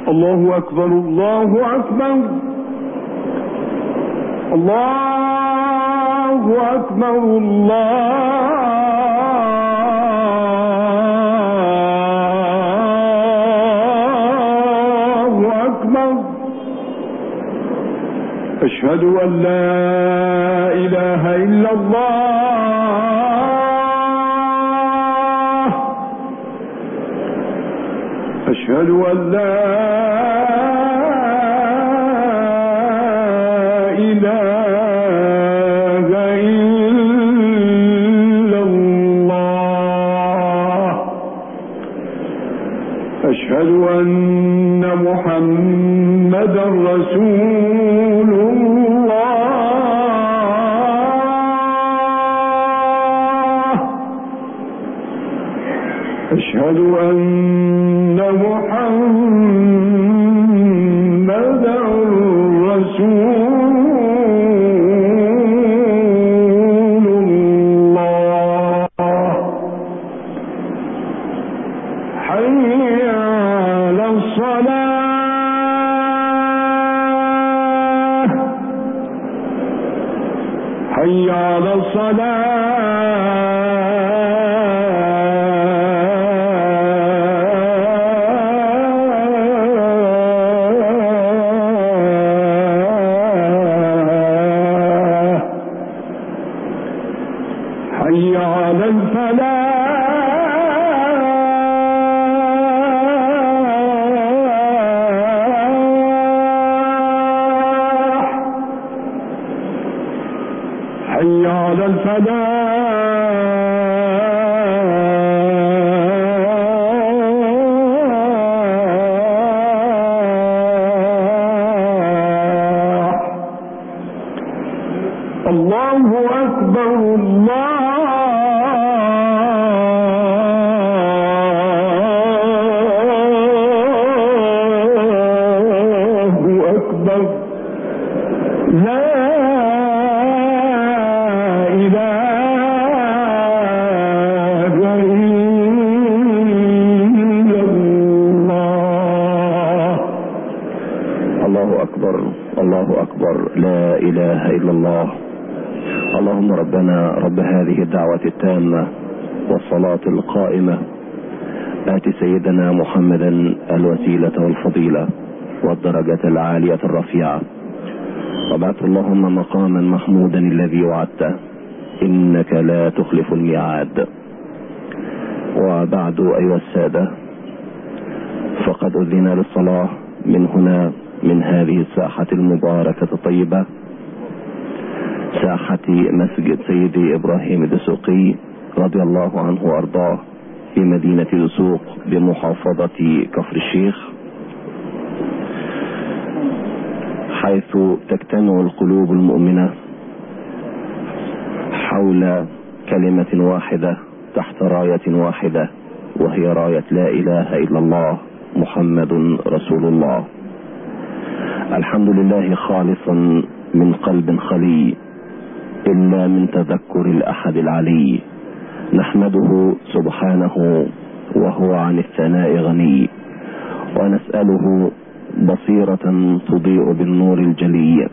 الله أكبر الله أكبر الله أكبر الله أكبر. أشهد أن لا إله إلا الله. أشهد أن لا إله إلا الله. أشهد أن محمدا رسول الله. أشهد أن محمدا رسول الله. حي على الصلاة. حي على الصلاة. حي على الفلاح. حي على الفلاح. الله أكبر الله أكبر. لا إله إلا الله. الله أكبر الله أكبر. لا إله إلا الله. اللهم ربنا رب هذه الدعوة التامة والصلاة القائمة آت سيدنا محمدا الوسيلة والفضيلة والدرجة العالية الرفيعة وابعثه اللهم مقاما محمودا الذي وعدته إنك لا تخلف الميعاد. وبعد أيها السادة، فقد أذن للصلاة من هنا من هذه الساحة المباركة الطيبة، ساحة مسجد سيدي إبراهيم الدسوقي رضي الله عنه وأرضاه في مدينة دسوق بمحافظة كفر الشيخ، حيث تجتمع القلوب المؤمنة حول كلمة واحدة تحت راية واحدة، وهي راية لا إله إلا الله محمد رسول الله. الحمد لله خالصا من قلب خلي إلا من تذكر الأحد العلي. نحمده سبحانه وهو عن الثناء غني، ونسأله بصيرة تضيء بالنور الجلي،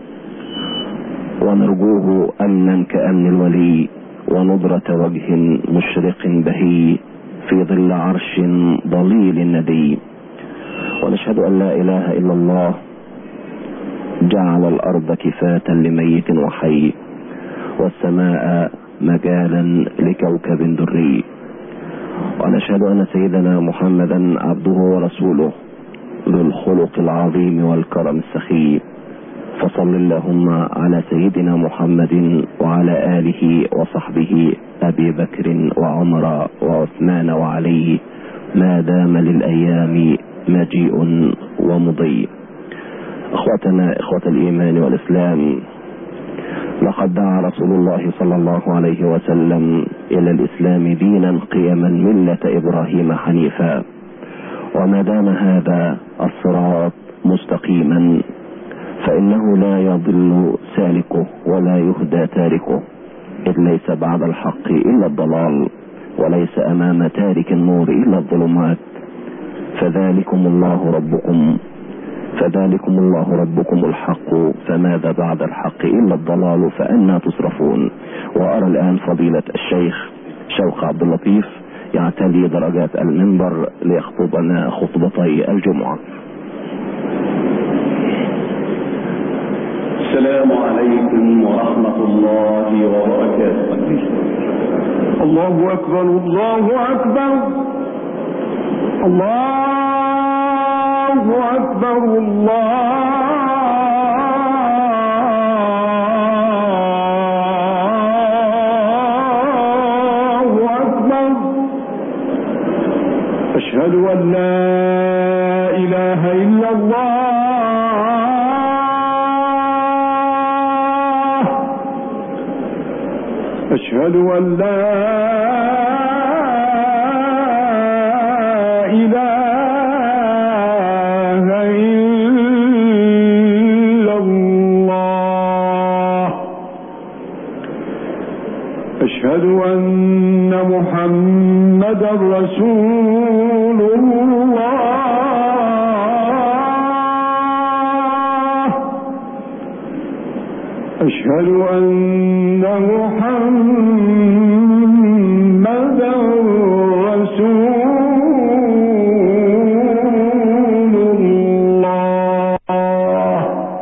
ونرجوه أمنا كأمن الولي، ونضرة وجه مشرق بهي في ظل عرش ضليل ندي. ونشهد أن لا إله إلا الله جعل الأرض كفاة لميت وحي، والسماء مجالا لكوكب دري. ونشهد أن سيدنا محمدا عبده ورسوله ذو الخلق العظيم والكرم السخي. فصل اللهم على سيدنا محمد وعلى آله وصحبه أبي بكر وعمر وعثمان وعلي ما دام للأيام مجيء ومضي. اخوتنا اخوة الإيمان والإسلام، لقد دعا رسول الله صلى الله عليه وسلم إلى الإسلام دينا قيما ملة إبراهيم حنيفا، وما دام هذا الصراط مستقيما فإنه لا يضل سالكه ولا يهدى تاركه، إذ ليس بعد الحق إلا الضلال، وليس أمام تارك النور إلا الظلمات. فذلكم الله ربكم الحق، فماذا بعد الحق إلا الضلال، فأنى تصرفون. وأرى الآن فضيلة الشيخ شوقي عبد اللطيف يعتلي درجات المنبر ليخطبنا خطبتي الجمعة. السلام عليكم ورحمة الله وبركاته. الله أكبر الله أكبر الله أكبر الله أكبر. أشهد أن لا إله إلا الله. أشهد أن لا إله إلا الله. أشهد أن محمدا رسول الله. أشهد أن محمدا رسول الله.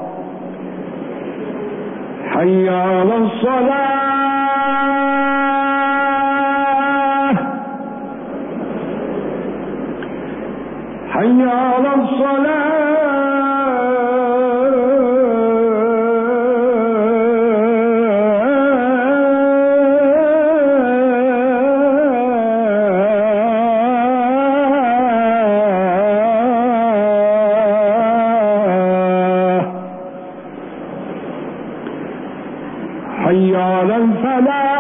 حي على الصلاة. حي على الصلاة. حي على الفلاح.